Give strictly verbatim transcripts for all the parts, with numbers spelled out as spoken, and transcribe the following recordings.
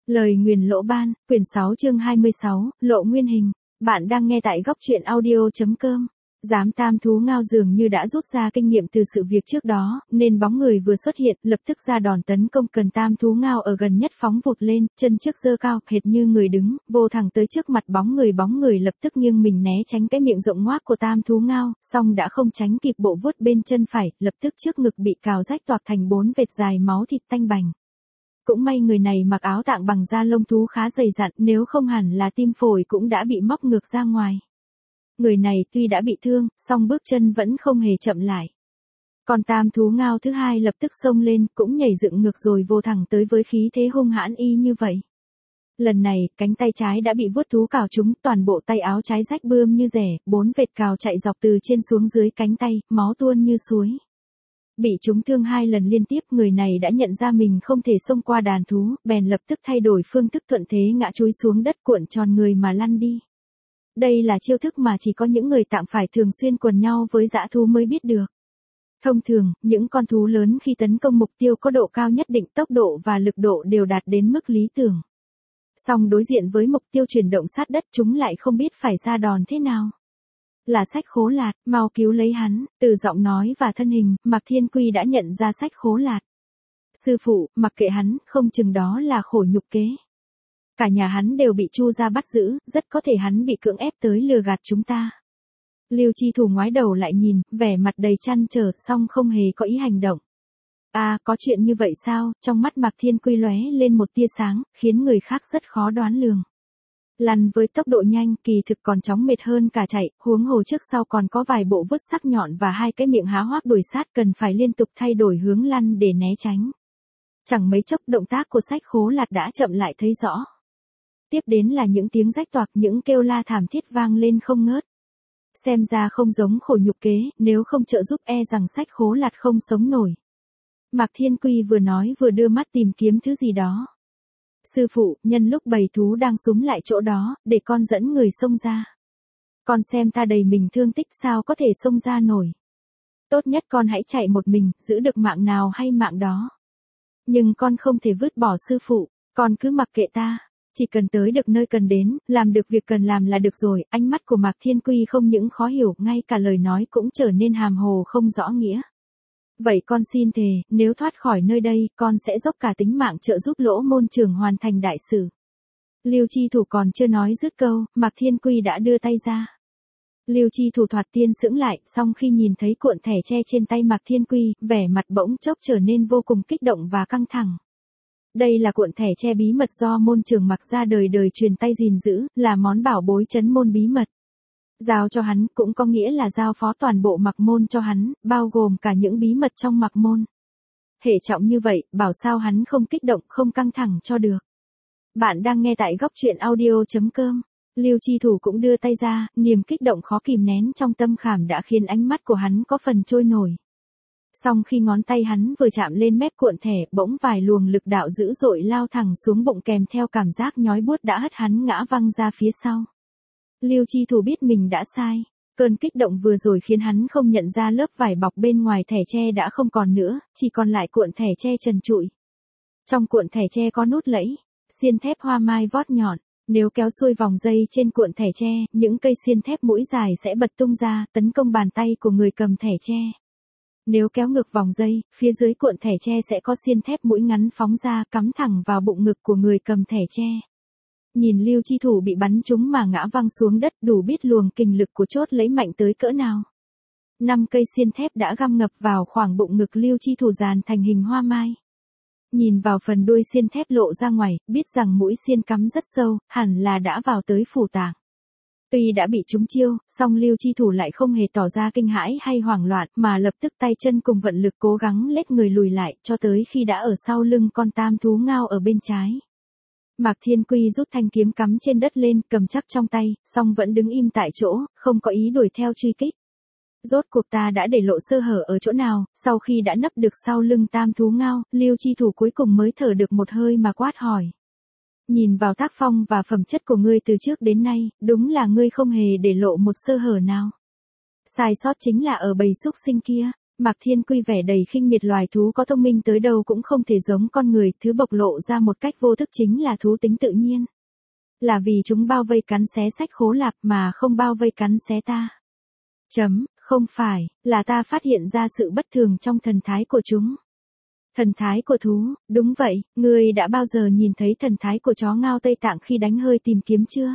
Lời nguyền lỗ ban, quyển sáu chương hai mươi sáu, lộ nguyên hình. Bạn đang nghe tại góc truyện audio.com. Giám tam thú ngao dường như đã rút ra kinh nghiệm từ sự việc trước đó, nên bóng người vừa xuất hiện, lập tức ra đòn tấn công. Cần tam thú ngao ở gần nhất phóng vụt lên, chân trước giơ cao, hệt như người đứng, vô thẳng tới trước mặt bóng người. Bóng người lập tức nghiêng mình né tránh cái miệng rộng ngoác của tam thú ngao, song đã không tránh kịp bộ vuốt bên chân phải, lập tức trước ngực bị cào rách toạc thành bốn vệt dài máu thịt tanh bành. Cũng may người này mặc áo tạng bằng da lông thú khá dày dặn, nếu không hẳn là tim phổi cũng đã bị móc ngược ra ngoài. Người này tuy đã bị thương, song bước chân vẫn không hề chậm lại. Còn tam thú ngao thứ hai lập tức xông lên, cũng nhảy dựng ngược rồi vô thẳng tới với khí thế hung hãn y như vậy. Lần này, cánh tay trái đã bị vuốt thú cào trúng, toàn bộ tay áo trái rách bươm như rẻ, bốn vệt cào chạy dọc từ trên xuống dưới cánh tay, máu tuôn như suối. Bị trúng thương hai lần liên tiếp, người này đã nhận ra mình không thể xông qua đàn thú, bèn lập tức thay đổi phương thức, thuận thế ngã chúi xuống đất, cuộn tròn người mà lăn đi. Đây là chiêu thức mà chỉ có những người tạm phải thường xuyên quần nhau với dã thú mới biết được. Thông thường, những con thú lớn khi tấn công mục tiêu có độ cao nhất định, tốc độ và lực độ đều đạt đến mức lý tưởng. Song đối diện với mục tiêu chuyển động sát đất, chúng lại không biết phải ra đòn thế nào. Là Sách Khố Lạt, mau cứu lấy hắn. Từ giọng nói và thân hình, Mạc Thiên Quy đã nhận ra Sách Khố Lạt. Sư phụ, mặc kệ hắn, không chừng đó là khổ nhục kế. Cả nhà hắn đều bị Chu gia bắt giữ, rất có thể hắn bị cưỡng ép tới lừa gạt chúng ta. Lưu Chi Thủ ngoái đầu lại nhìn, vẻ mặt đầy trăn trở, song không hề có ý hành động. À, có chuyện như vậy sao? Trong mắt Mạc Thiên Quy lóe lên một tia sáng, khiến người khác rất khó đoán lường. Lăn với tốc độ nhanh, kỳ thực còn chóng mệt hơn cả chạy, huống hồ trước sau còn có vài bộ vuốt sắc nhọn và hai cái miệng há hoác đuổi sát, cần phải liên tục thay đổi hướng lăn để né tránh. Chẳng mấy chốc động tác của Sách Khố Lạt đã chậm lại thấy rõ. Tiếp đến là những tiếng rách toạc, những kêu la thảm thiết vang lên không ngớt. Xem ra không giống khổ nhục kế, nếu không trợ giúp e rằng Sách Khố Lạt không sống nổi. Mạc Thiên Quy vừa nói vừa đưa mắt tìm kiếm thứ gì đó. Sư phụ, nhân lúc bầy thú đang súm lại chỗ đó, để con dẫn người xông ra. Con xem ta đầy mình thương tích, sao có thể xông ra nổi. Tốt nhất con hãy chạy một mình, giữ được mạng nào hay mạng đó. Nhưng con không thể vứt bỏ sư phụ, con cứ mặc kệ ta. Chỉ cần tới được nơi cần đến, làm được việc cần làm là được rồi. Ánh mắt của Mạc Thiên Quy không những khó hiểu, ngay cả lời nói cũng trở nên hàm hồ không rõ nghĩa. Vậy con xin thề, nếu thoát khỏi nơi đây, con sẽ dốc cả tính mạng trợ giúp Lỗ môn trưởng hoàn thành đại sự. Lưu Chi Thủ còn chưa nói dứt câu, Mạc Thiên Quy đã đưa tay ra. Lưu Chi Thủ thoạt tiên sững lại, song khi nhìn thấy cuộn thẻ tre trên tay Mạc Thiên Quy, vẻ mặt bỗng chốc trở nên vô cùng kích động và căng thẳng. Đây là cuộn thẻ tre bí mật do môn trưởng Mạc gia đời đời truyền tay gìn giữ, là món bảo bối trấn môn bí mật. Giao cho hắn cũng có nghĩa là giao phó toàn bộ Mạc môn cho hắn, bao gồm cả những bí mật trong Mạc môn. Hệ trọng như vậy, bảo sao hắn không kích động, không căng thẳng cho được. Bạn đang nghe tại góc truyện audio.com. Lưu Chi Thủ cũng đưa tay ra, niềm kích động khó kìm nén trong tâm khảm đã khiến ánh mắt của hắn có phần trôi nổi. Song khi ngón tay hắn vừa chạm lên mép cuộn thẻ, bỗng vài luồng lực đạo dữ dội lao thẳng xuống bụng kèm theo cảm giác nhói buốt đã hất hắn ngã văng ra phía sau. Lưu Chi Thủ biết mình đã sai. Cơn kích động vừa rồi khiến hắn không nhận ra lớp vải bọc bên ngoài thẻ tre đã không còn nữa, chỉ còn lại cuộn thẻ tre trần trụi. Trong cuộn thẻ tre có nút lẫy, xiên thép hoa mai vót nhọn. Nếu kéo xuôi vòng dây trên cuộn thẻ tre, những cây xiên thép mũi dài sẽ bật tung ra, tấn công bàn tay của người cầm thẻ tre. Nếu kéo ngược vòng dây, phía dưới cuộn thẻ tre sẽ có xiên thép mũi ngắn phóng ra, cắm thẳng vào bụng ngực của người cầm thẻ tre. Nhìn Lưu Chi Thủ bị bắn trúng mà ngã văng xuống đất, đủ biết luồng kình lực của chốt lấy mạnh tới cỡ nào. Năm cây xiên thép đã găm ngập vào khoảng bụng ngực Lưu Chi Thủ dàn thành hình hoa mai. Nhìn vào phần đuôi xiên thép lộ ra ngoài, biết rằng mũi xiên cắm rất sâu, hẳn là đã vào tới phủ tạng. Tuy đã bị trúng chiêu, song Lưu Chi Thủ lại không hề tỏ ra kinh hãi hay hoảng loạn, mà lập tức tay chân cùng vận lực cố gắng lết người lùi lại, cho tới khi đã ở sau lưng con tam thú ngao ở bên trái. Mạc Thiên Quy rút thanh kiếm cắm trên đất lên, cầm chắc trong tay, song vẫn đứng im tại chỗ, không có ý đuổi theo truy kích. Rốt cuộc ta đã để lộ sơ hở ở chỗ nào? Sau khi đã nấp được sau lưng tam thú ngao, Lưu Chi Thủ cuối cùng mới thở được một hơi mà quát hỏi. Nhìn vào tác phong và phẩm chất của ngươi từ trước đến nay, đúng là ngươi không hề để lộ một sơ hở nào. Sai sót chính là ở bầy súc sinh kia. Mạc Thiên Quy vẻ đầy khinh miệt, loài thú có thông minh tới đâu cũng không thể giống con người, thứ bộc lộ ra một cách vô thức chính là thú tính tự nhiên. Là vì chúng bao vây cắn xé sách khố lạp mà không bao vây cắn xé ta. Chấm, không phải, là ta phát hiện ra sự bất thường trong thần thái của chúng. Thần thái của thú, đúng vậy, ngươi đã bao giờ nhìn thấy thần thái của chó ngao Tây Tạng khi đánh hơi tìm kiếm chưa?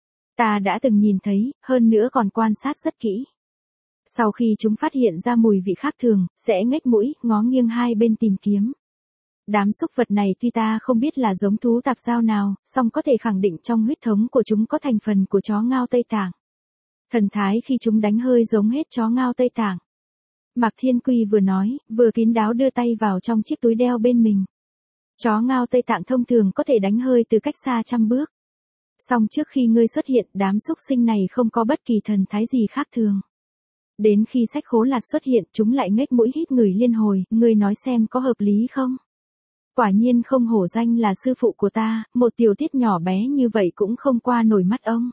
Ta đã từng nhìn thấy, hơn nữa còn quan sát rất kỹ. Sau khi chúng phát hiện ra mùi vị khác thường, sẽ nhếch mũi, ngó nghiêng hai bên tìm kiếm. Đám súc vật này tuy ta không biết là giống thú tạp giao nào, song có thể khẳng định trong huyết thống của chúng có thành phần của chó ngao Tây Tạng. Thần thái khi chúng đánh hơi giống hết chó ngao Tây Tạng. Mạc Thiên Quy vừa nói, vừa kín đáo đưa tay vào trong chiếc túi đeo bên mình. Chó ngao Tây Tạng thông thường có thể đánh hơi từ cách xa trăm bước. Song trước khi ngươi xuất hiện, đám súc sinh này không có bất kỳ thần thái gì khác thường. Đến khi sách khố lạt xuất hiện, chúng lại nhếch mũi hít người liên hồi, ngươi nói xem có hợp lý không? Quả nhiên không hổ danh là sư phụ của ta, một tiểu tiết nhỏ bé như vậy cũng không qua nổi mắt ông.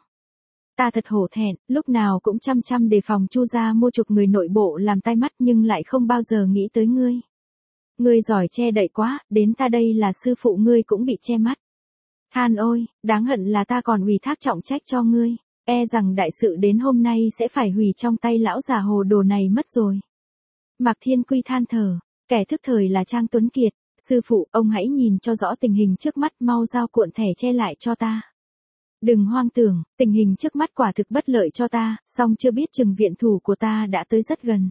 Ta thật hổ thẹn, lúc nào cũng chăm chăm đề phòng Chu gia mua chuộc người nội bộ làm tai mắt nhưng lại không bao giờ nghĩ tới ngươi. Ngươi giỏi che đậy quá, đến ta đây là sư phụ ngươi cũng bị che mắt. Than ôi, đáng hận là ta còn ủy thác trọng trách cho ngươi, e rằng đại sự đến hôm nay sẽ phải hủy trong tay lão già hồ đồ này mất rồi. Mạc Thiên Quy than thở, kẻ thức thời là Trang Tuấn Kiệt, sư phụ, ông hãy nhìn cho rõ tình hình trước mắt, mau giao cuộn thẻ che lại cho ta. Đừng hoang tưởng, tình hình trước mắt quả thực bất lợi cho ta, song chưa biết chừng viện thủ của ta đã tới rất gần.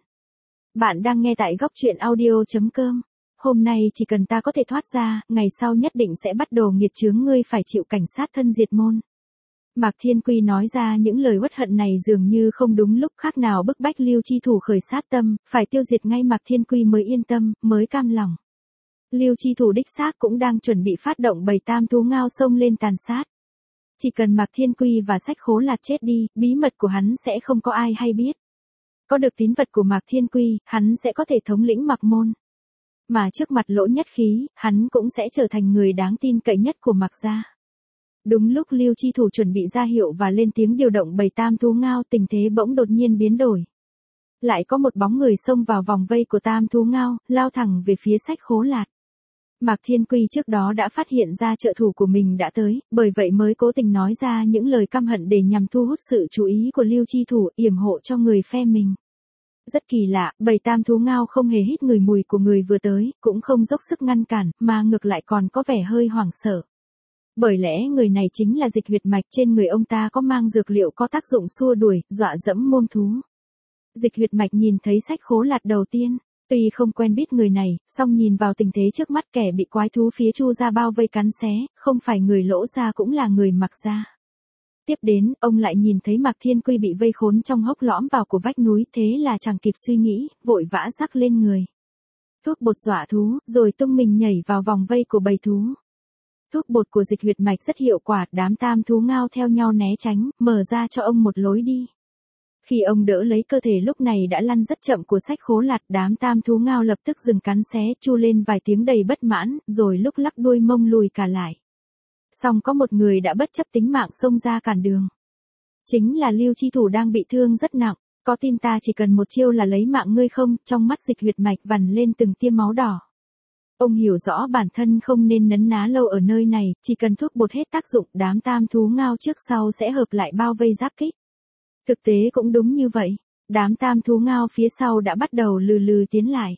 Bạn đang nghe tại góc truyện audio chấm com. Hôm nay chỉ cần ta có thể thoát ra, ngày sau nhất định sẽ bắt đầu nghiệt chướng ngươi phải chịu cảnh sát thân diệt môn. Mạc Thiên Quy nói ra những lời uất hận này dường như không đúng lúc, khác nào bức bách Lưu Chi Thủ khởi sát tâm, phải tiêu diệt ngay. Mạc Thiên Quy mới yên tâm, mới cam lòng. Lưu Chi Thủ đích xác cũng đang chuẩn bị phát động bầy tam thú ngao xông lên tàn sát. Chỉ cần Mạc Thiên Quy và sách khố lạt chết đi, bí mật của hắn sẽ không có ai hay biết. Có được tín vật của Mạc Thiên Quy, hắn sẽ có thể thống lĩnh Mạc môn. Mà trước mặt Lỗ Nhất Khí, hắn cũng sẽ trở thành người đáng tin cậy nhất của Mạc gia. Đúng lúc Lưu Chi Thủ chuẩn bị ra hiệu và lên tiếng điều động bầy tam thú ngao, tình thế bỗng đột nhiên biến đổi. Lại có một bóng người xông vào vòng vây của tam thú ngao, lao thẳng về phía sách khố lạt. Mạc Thiên Quy trước đó đã phát hiện ra trợ thủ của mình đã tới, bởi vậy mới cố tình nói ra những lời căm hận để nhằm thu hút sự chú ý của Lưu Chi Thủ, yểm hộ cho người phe mình. Rất kỳ lạ, bầy tam thú ngao không hề hít người mùi của người vừa tới, cũng không dốc sức ngăn cản, mà ngược lại còn có vẻ hơi hoảng sợ. Bởi lẽ người này chính là Dịch Huyệt Mạch, trên người ông ta có mang dược liệu có tác dụng xua đuổi, dọa dẫm môn thú. Dịch Huyệt Mạch nhìn thấy sách khố lạt đầu tiên, tuy không quen biết người này, song nhìn vào tình thế trước mắt, kẻ bị quái thú phía Chu gia bao vây cắn xé, không phải người Lỗ gia cũng là người Mạc gia. Tiếp đến, ông lại nhìn thấy Mạc Thiên Quy bị vây khốn trong hốc lõm vào của vách núi, thế là chẳng kịp suy nghĩ, vội vã rắc lên người thuốc bột dọa thú, rồi tung mình nhảy vào vòng vây của bầy thú. Thuốc bột của Dịch Huyệt Mạch rất hiệu quả, đám tam thú ngao theo nhau né tránh, mở ra cho ông một lối đi. Khi ông đỡ lấy cơ thể lúc này đã lăn rất chậm của sách khố lạt, đám tam thú ngao lập tức dừng cắn xé, chu lên vài tiếng đầy bất mãn, rồi lúc lắc đuôi mông lùi cả lại. Song có một người đã bất chấp tính mạng xông ra cản đường. Chính là Lưu Chi Thủ đang bị thương rất nặng, có tin ta chỉ cần một chiêu là lấy mạng ngươi không? Trong mắt Dịch Huyệt Mạch vằn lên từng tia máu đỏ. Ông hiểu rõ bản thân không nên nấn ná lâu ở nơi này, chỉ cần thuốc bột hết tác dụng, đám tam thú ngao trước sau sẽ hợp lại bao vây giáp kích. Thực tế cũng đúng như vậy, đám tam thú ngao phía sau đã bắt đầu lừ lừ tiến lại.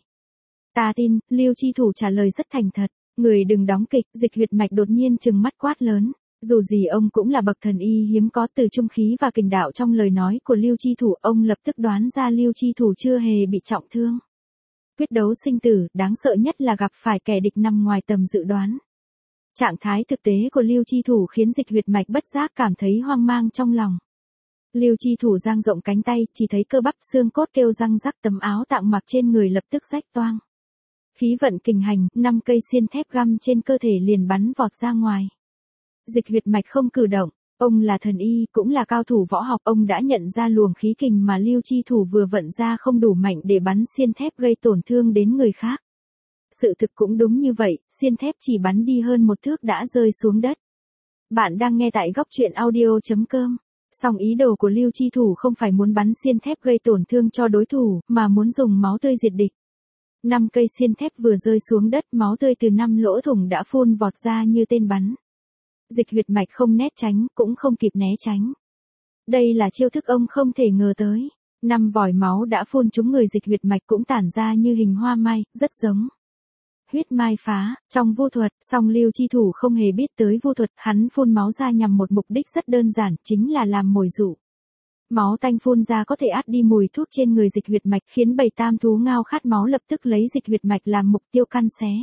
Ta tin, Lưu Chi Thủ trả lời rất thành thật, người đừng đóng kịch. Dịch Huyệt Mạch đột nhiên trừng mắt quát lớn. Dù gì ông cũng là bậc thần y hiếm có, từ trung khí và kình đạo trong lời nói của Lưu Chi Thủ, ông lập tức đoán ra Lưu Chi Thủ chưa hề bị trọng thương. Quyết đấu sinh tử, đáng sợ nhất là gặp phải kẻ địch nằm ngoài tầm dự đoán. Trạng thái thực tế của Lưu Chi Thủ khiến Dịch Huyệt Mạch bất giác cảm thấy hoang mang trong lòng. Lưu Chi Thủ dang rộng cánh tay, chỉ thấy cơ bắp xương cốt kêu răng rắc, tấm áo tạng mặc trên người lập tức rách toang. Khí vận kình hành, năm cây xiên thép găm trên cơ thể liền bắn vọt ra ngoài. Dịch Huyệt Mạch không cử động, ông là thần y, cũng là cao thủ võ học, ông đã nhận ra luồng khí kình mà Lưu Chi Thủ vừa vận ra không đủ mạnh để bắn xiên thép gây tổn thương đến người khác. Sự thực cũng đúng như vậy, xiên thép chỉ bắn đi hơn một thước đã rơi xuống đất. Bạn đang nghe tại góc truyện audio chấm com. Song ý đồ của Lưu Chi Thủ không phải muốn bắn xiên thép gây tổn thương cho đối thủ, mà muốn dùng máu tươi diệt địch. Năm cây xiên thép vừa rơi xuống đất, máu tươi từ năm lỗ thủng đã phun vọt ra như tên bắn. Dịch huyệt mạch không né tránh, cũng không kịp né tránh. Đây là chiêu thức ông không thể ngờ tới. Năm vòi máu đã phun trúng người, dịch huyệt mạch cũng tản ra như hình hoa mai, rất giống huyết mai phá, trong vu thuật. Song Lưu Chi Thủ không hề biết tới vu thuật, hắn phun máu ra nhằm một mục đích rất đơn giản, chính là làm mồi dụ. Máu tanh phun ra có thể át đi mùi thuốc trên người dịch huyệt mạch, khiến bầy tam thú ngao khát máu lập tức lấy dịch huyệt mạch làm mục tiêu căn xé.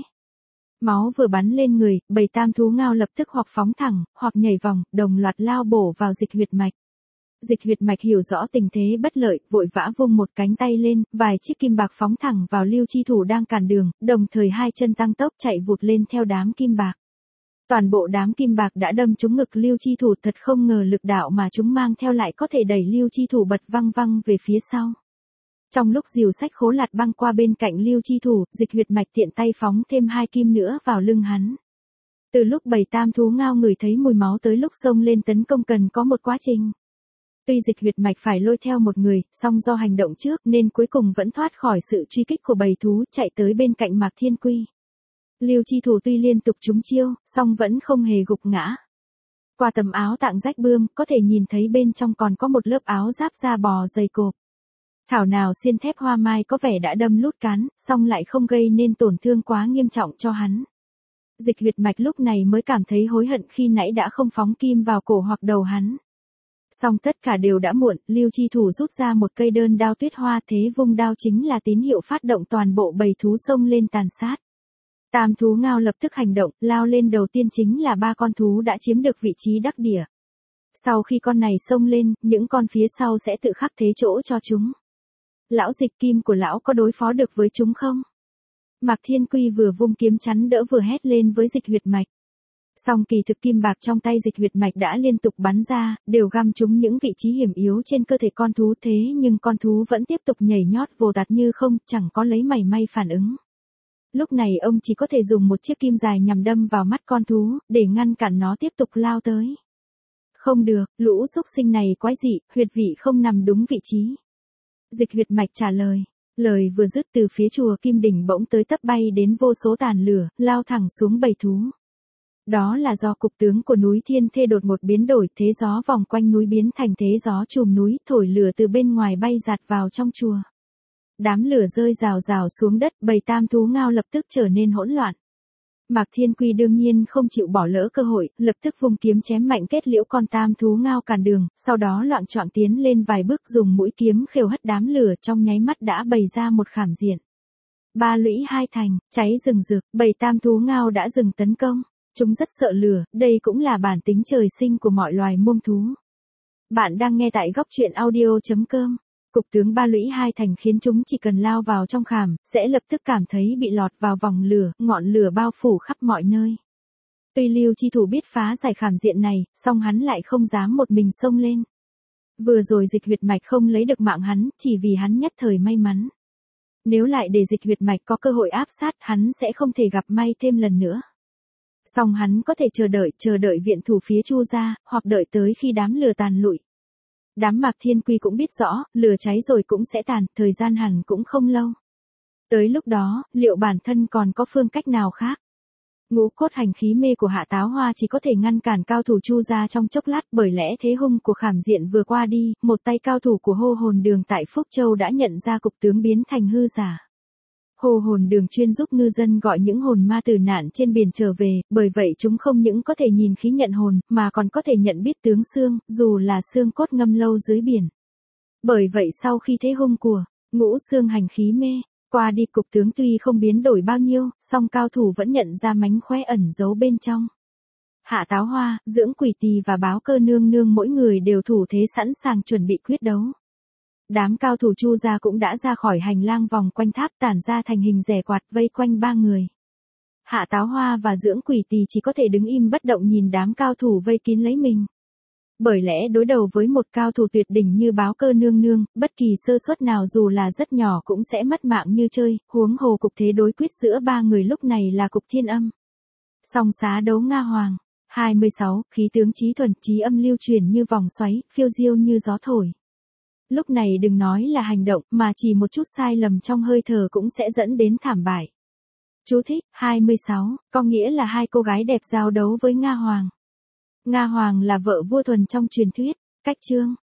Máu vừa bắn lên người, bầy tam thú ngao lập tức hoặc phóng thẳng, hoặc nhảy vòng, đồng loạt lao bổ vào dịch huyệt mạch. Dịch huyệt mạch hiểu rõ tình thế bất lợi, vội vã vung một cánh tay lên, vài chiếc kim bạc phóng thẳng vào Lưu Chi Thủ đang cản đường, đồng thời hai chân tăng tốc chạy vụt lên theo đám kim bạc. Toàn bộ đám kim bạc đã đâm trúng ngực Lưu Chi Thủ, thật không ngờ lực đạo mà chúng mang theo lại có thể đẩy Lưu Chi Thủ bật văng văng về phía sau. Trong lúc Diều Sách Khố lạt băng qua bên cạnh Lưu Chi Thủ, dịch huyệt mạch tiện tay phóng thêm hai kim nữa vào lưng hắn. Từ lúc bầy tam thú ngao ngửi thấy mùi máu tới lúc xông lên tấn công cần có một quá trình. Tuy dịch huyệt mạch phải lôi theo một người, song do hành động trước nên cuối cùng vẫn thoát khỏi sự truy kích của bầy thú, chạy tới bên cạnh Mạc Thiên Quy. Lưu Chi Thủ tuy liên tục trúng chiêu, song vẫn không hề gục ngã. Qua tấm áo tạng rách bươm, có thể nhìn thấy bên trong còn có một lớp áo giáp da bò dày cộp. Thảo nào xiên thép hoa mai có vẻ đã đâm lút cán, song lại không gây nên tổn thương quá nghiêm trọng cho hắn. Dịch huyệt mạch lúc này mới cảm thấy hối hận khi nãy đã không phóng kim vào cổ hoặc đầu hắn. Song tất cả đều đã muộn, Lưu Chi Thủ rút ra một cây đơn đao tuyết hoa, thế vung đao chính là tín hiệu phát động toàn bộ bầy thú xông lên tàn sát. Tam thú ngao lập tức hành động, lao lên đầu tiên chính là ba con thú đã chiếm được vị trí đắc địa. Sau khi con này xông lên, những con phía sau sẽ tự khắc thế chỗ cho chúng. Lão dịch kim của lão có đối phó được với chúng không? Mạc Thiên Quy vừa vung kiếm chắn đỡ vừa hét lên với dịch huyệt mạch. Song kỳ thực kim bạc trong tay dịch huyệt mạch đã liên tục bắn ra, đều găm trúng những vị trí hiểm yếu trên cơ thể con thú, thế nhưng con thú vẫn tiếp tục nhảy nhót vồ tạt như không, chẳng có lấy mảy may phản ứng. Lúc này ông chỉ có thể dùng một chiếc kim dài nhằm đâm vào mắt con thú, để ngăn cản nó tiếp tục lao tới. Không được, lũ xúc sinh này quái dị, huyệt vị không nằm đúng vị trí. Dịch huyệt mạch trả lời. Lời vừa dứt, từ phía chùa Kim Đỉnh bỗng tới tấp bay đến vô số tàn lửa, lao thẳng xuống bầy thú. Đó là do cục tướng của núi Thiên Thê đột ngột biến đổi, thế gió vòng quanh núi biến thành thế gió trùm núi, thổi lửa từ bên ngoài bay giạt vào trong chùa. Đám lửa rơi rào rào xuống đất, bầy tam thú ngao lập tức trở nên hỗn loạn. Mạc Thiên Quy đương nhiên không chịu bỏ lỡ cơ hội, lập tức vung kiếm chém mạnh kết liễu con tam thú ngao cản đường, sau đó loạng choạng tiến lên vài bước, dùng mũi kiếm khều hất đám lửa, trong nháy mắt đã bày ra một khảm diện. Ba lũy hai thành, cháy rừng rực, bầy tam thú ngao đã dừng tấn công. Chúng rất sợ lửa, đây cũng là bản tính trời sinh của mọi loài muông thú. Bạn đang nghe tại góc truyện audio chấm com. Cục tướng ba lũy hai thành khiến chúng chỉ cần lao vào trong khảm, sẽ lập tức cảm thấy bị lọt vào vòng lửa, ngọn lửa bao phủ khắp mọi nơi. Tuy Lưu Chi Thủ biết phá giải khảm diện này, song hắn lại không dám một mình xông lên. Vừa rồi dịch huyệt mạch không lấy được mạng hắn, chỉ vì hắn nhất thời may mắn. Nếu lại để dịch huyệt mạch có cơ hội áp sát, hắn sẽ không thể gặp may thêm lần nữa. Song hắn có thể chờ đợi, chờ đợi viện thủ phía Chu ra, hoặc đợi tới khi đám lửa tàn lụi. Đám Mạc Thiên Quy cũng biết rõ, lửa cháy rồi cũng sẽ tàn, thời gian hẳn cũng không lâu. Tới lúc đó, liệu bản thân còn có phương cách nào khác? Ngũ cốt hành khí mê của Hạ Táo Hoa chỉ có thể ngăn cản cao thủ Chu ra trong chốc lát, bởi lẽ thế hung của khảm diện vừa qua đi, một tay cao thủ của Hô Hồn Đường tại Phúc Châu đã nhận ra cục tướng biến thành hư giả. Hô Hồn Đường chuyên giúp ngư dân gọi những hồn ma tử nạn trên biển trở về, bởi vậy chúng không những có thể nhìn khí nhận hồn, mà còn có thể nhận biết tướng xương, dù là xương cốt ngâm lâu dưới biển. Bởi vậy sau khi thế hung của ngũ xương hành khí mê qua đi, cục tướng tuy không biến đổi bao nhiêu, song cao thủ vẫn nhận ra mánh khóe ẩn giấu bên trong. Hạ Táo Hoa, Dưỡng Quỷ Tỳ và Báo Cơ Nương Nương mỗi người đều thủ thế sẵn sàng chuẩn bị quyết đấu. Đám cao thủ Chu gia cũng đã ra khỏi hành lang vòng quanh tháp, tản ra thành hình rẻ quạt vây quanh ba người. Hạ Táo Hoa và Dưỡng Quỷ Tỳ chỉ có thể đứng im bất động nhìn đám cao thủ vây kín lấy mình. Bởi lẽ đối đầu với một cao thủ tuyệt đỉnh như Báo Cơ Nương Nương, bất kỳ sơ suất nào dù là rất nhỏ cũng sẽ mất mạng như chơi, huống hồ cục thế đối quyết giữa ba người lúc này là cục Thiên Âm. Song xá đấu Nga Hoàng. hai mươi sáu, khí tướng chí thuần, chí âm lưu truyền như vòng xoáy, phiêu diêu như gió thổi. Lúc này đừng nói là hành động, mà chỉ một chút sai lầm trong hơi thở cũng sẽ dẫn đến thảm bại. Chú thích, hai mươi sáu, có nghĩa là hai cô gái đẹp giao đấu với Nga Hoàng. Nga Hoàng là vợ vua Thuần trong truyền thuyết. Cách chương.